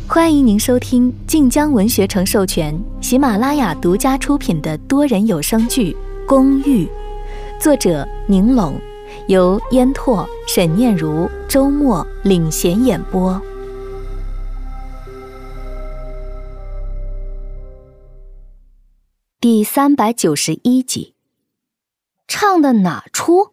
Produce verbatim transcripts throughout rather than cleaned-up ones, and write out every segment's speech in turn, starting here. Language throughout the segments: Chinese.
欢迎您收听晋江文学城授权、喜马拉雅独家出品的多人有声剧《公寓》，作者宁拢，由烟拓、沈念如、周末领衔演播。第三百九十一集，唱的哪出？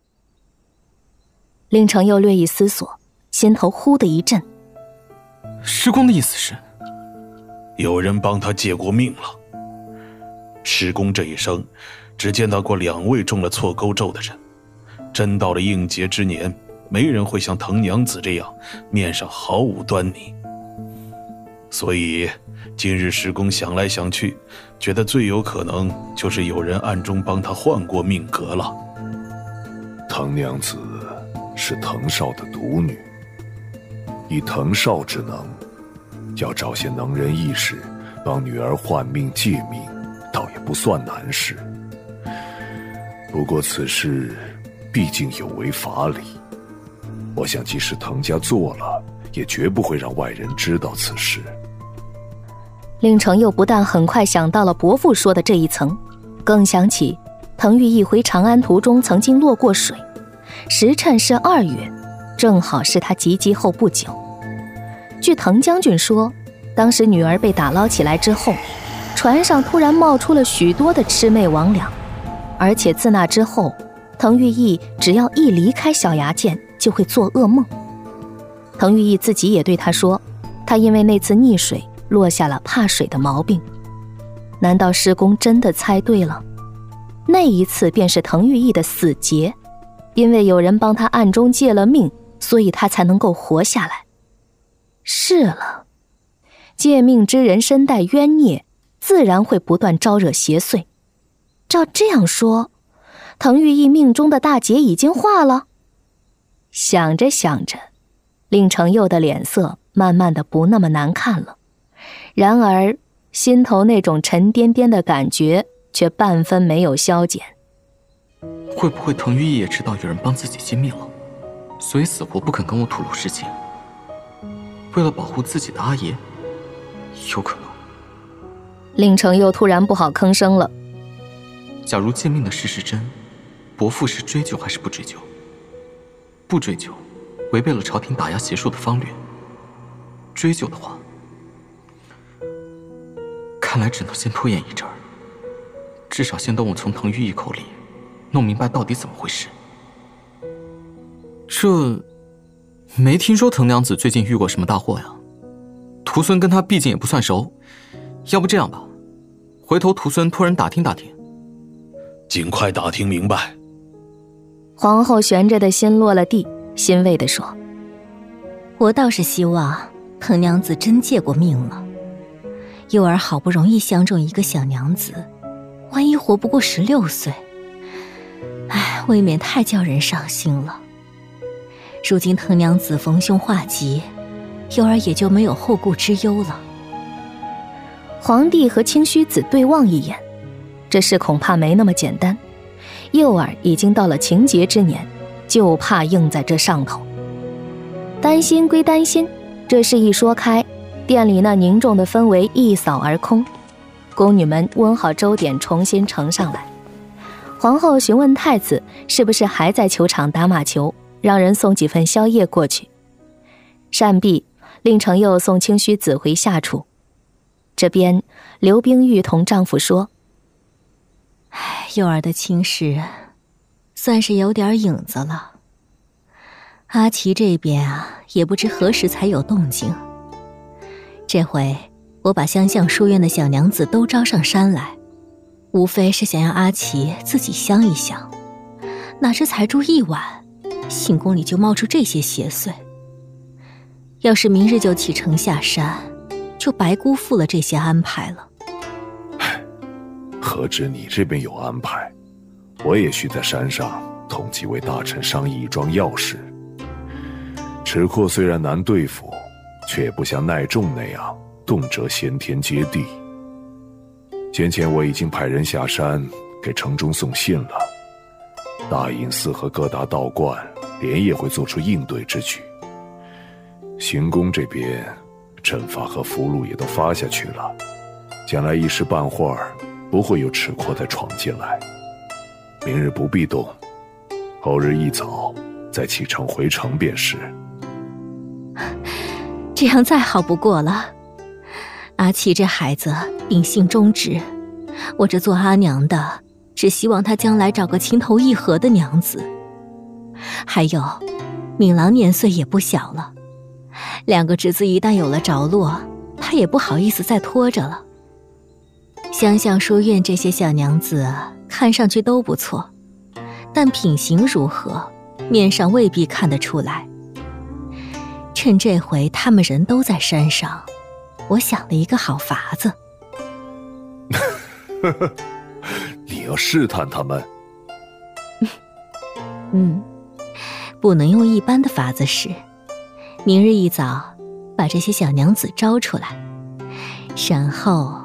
令程又略一思索，心头忽的一震。 师公的意思是， 有人帮他借过命了。师公这一生只见到过两位中了错钩咒的人，真到了应劫之年，没人会像藤娘子这样面上毫无端倪。所以今日师公想来想去，觉得最有可能就是有人暗中帮他换过命格了。 藤娘子是藤少的独女，以藤少之能，要找些能人异士帮女儿换命借命，倒也不算难事。不过此事毕竟有违法理，我想即使藤家做了，也绝不会让外人知道此事。 令程又不但很快想到了伯父说的这一层，更想起藤玉一回长安途中曾经落过水，时辰是二月，正好是他及笄后不久。据藤将军说，当时女儿被打捞起来之后，船上突然冒出了许多的魑魅魍魉，而且自那之后，藤玉意只要一离开小崖涧就会做噩梦。藤玉意自己也对他说，他因为那次溺水落下了怕水的毛病。难道师公真的猜对了？那一次便是藤玉意的死劫，因为有人帮他暗中借了命，所以他才能够活下来。是了，借命之人身带冤孽，自然会不断招惹邪祟。照这样说，藤玉意命中的大劫已经化了。想着想着，令程佑的脸色慢慢的不那么难看了，然而心头那种沉甸甸的感觉却半分没有消减。 会不会藤玉意也知道有人帮自己机密了，所以死活不肯跟我吐露实情？为了保护自己的阿爷，有可能。 令程佑突然不好吭声了。 假如借命的事是真，伯父是追究还是不追究？不追究，违背了朝廷打压邪术的方略；追究的话，看来只能先拖延一阵儿，至少先等我从藤玉意口里弄明白到底怎么回事。这没听说藤娘子最近遇过什么大祸呀？徒孙跟她毕竟也不算熟，要不这样吧，回头徒孙托人打听打听。 尽快打听明白。 皇后悬着的心落了地，欣慰地说， 我倒是希望藤娘子真借过命了。幼儿好不容易相中一个小娘子，万一活不过十六岁，唉，未免太叫人伤心了。如今藤娘子逢凶化吉，幼儿也就没有后顾之忧了。 皇帝和清虚子对望一眼，这事恐怕没那么简单。幼儿已经到了情劫之年，就怕硬在这上头。担心归担心，这事一说开，店里那凝重的氛围一扫而空。宫女们温好粥点重新盛上来。皇后询问太子是不是还在球场打马球，让人送几份宵夜过去。善毕，令程佑送清虚子回下处。这边刘冰玉同丈夫说， 唉，幼儿的亲事算是有点影子了。阿奇这边啊，也不知何时才有动静。这回我把相向书院的小娘子都招上山来，无非是想让阿奇自己想一想，哪知才住一晚，行宫里就冒出这些邪祟。要是明日就启程下山，就白辜负了这些安排了。 何止你这边有安排，我也需在山上同几位大臣商议一桩要事。池阔虽然难对付，却不像耐仲那样动辄先天接地。先前我已经派人下山给城中送信了，大隐寺和各大道观连夜会做出应对之举。行宫这边阵法和符箓也都发下去了，将来一时半会儿不会有赤阔再闯进来。明日不必动，后日一早再启程回城便是。 这样再好不过了。阿七这孩子秉性忠直，我这做阿娘的只希望他将来找个情投意合的娘子。还有，敏郎年岁也不小了，两个侄子一旦有了着落，他也不好意思再拖着了。湘相书院这些小娘子看上去都不错，但品行如何，面上未必看得出来。趁这回他们人都在山上，我想了一个好法子。 你要试探他们？ 嗯，不能用一般的法子使。明日一早把这些小娘子招出来，然后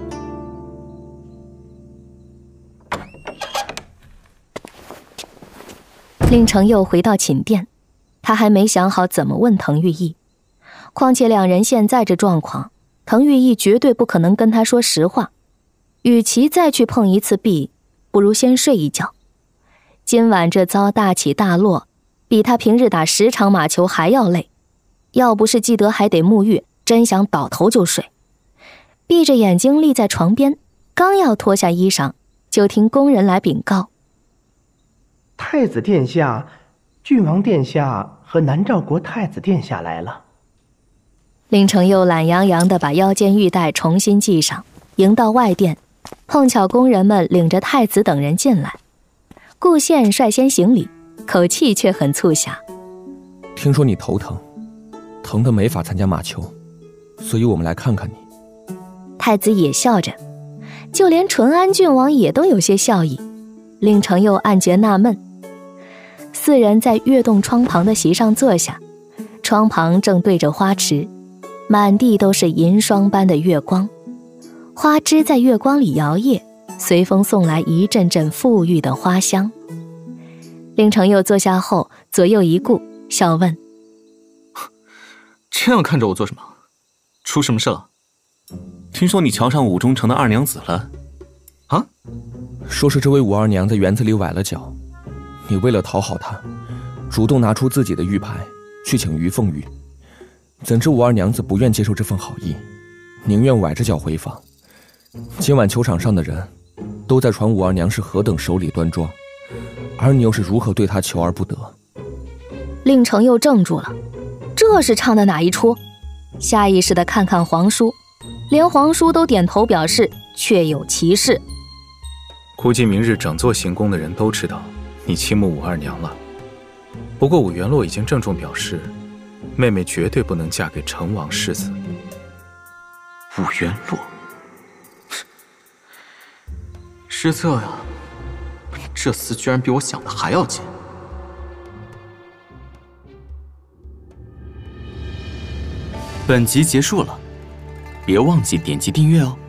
令程又回到寝殿，他还没想好怎么问滕玉意。况且两人现在这状况，滕玉意绝对不可能跟他说实话。与其再去碰一次壁，不如先睡一觉。今晚这遭大起大落，比他平日打十场马球还要累。要不是记得还得沐浴，真想倒头就睡。闭着眼睛立在床边，刚要脱下衣裳，就听宫人来禀告： 太子殿下、郡王殿下和南诏国太子殿下来了。 令程又懒洋洋地把腰间玉带重新系上，迎到外殿，碰巧宫人们领着太子等人进来。顾宪率先行礼，口气却很促狭： 听说你头疼，疼得没法参加马球，所以我们来看看你。 太子也笑着，就连淳安郡王也都有些笑意。令程又暗觉纳闷。四人在月洞窗旁的席上坐下，窗旁正对着花池，满地都是银霜般的月光，花枝在月光里摇曳，随风送来一阵阵馥郁的花香。令程又坐下后，左右一顾，笑问： 这样看着我做什么？出什么事了？ 听说你瞧上五中城的二娘子了？ 啊？ 说是这位五二娘在园子里崴了脚，你为了讨好她，主动拿出自己的玉牌去请于凤玉。怎知五二娘子不愿接受这份好意，宁愿崴着脚回房。今晚球场上的人都在传五二娘是何等守礼端庄，而你又是如何对她求而不得。 令程又怔住了，这是唱的哪一出？下意识地看看皇叔，连皇叔都点头表示确有其事。 估计明日整座行宫的人都知道你倾慕五二娘了。不过武元洛已经郑重表示，妹妹绝对不能嫁给成王世子。 武元洛，失策呀！这厮居然比我想的还要贱。 本集结束了，别忘记点击订阅哦。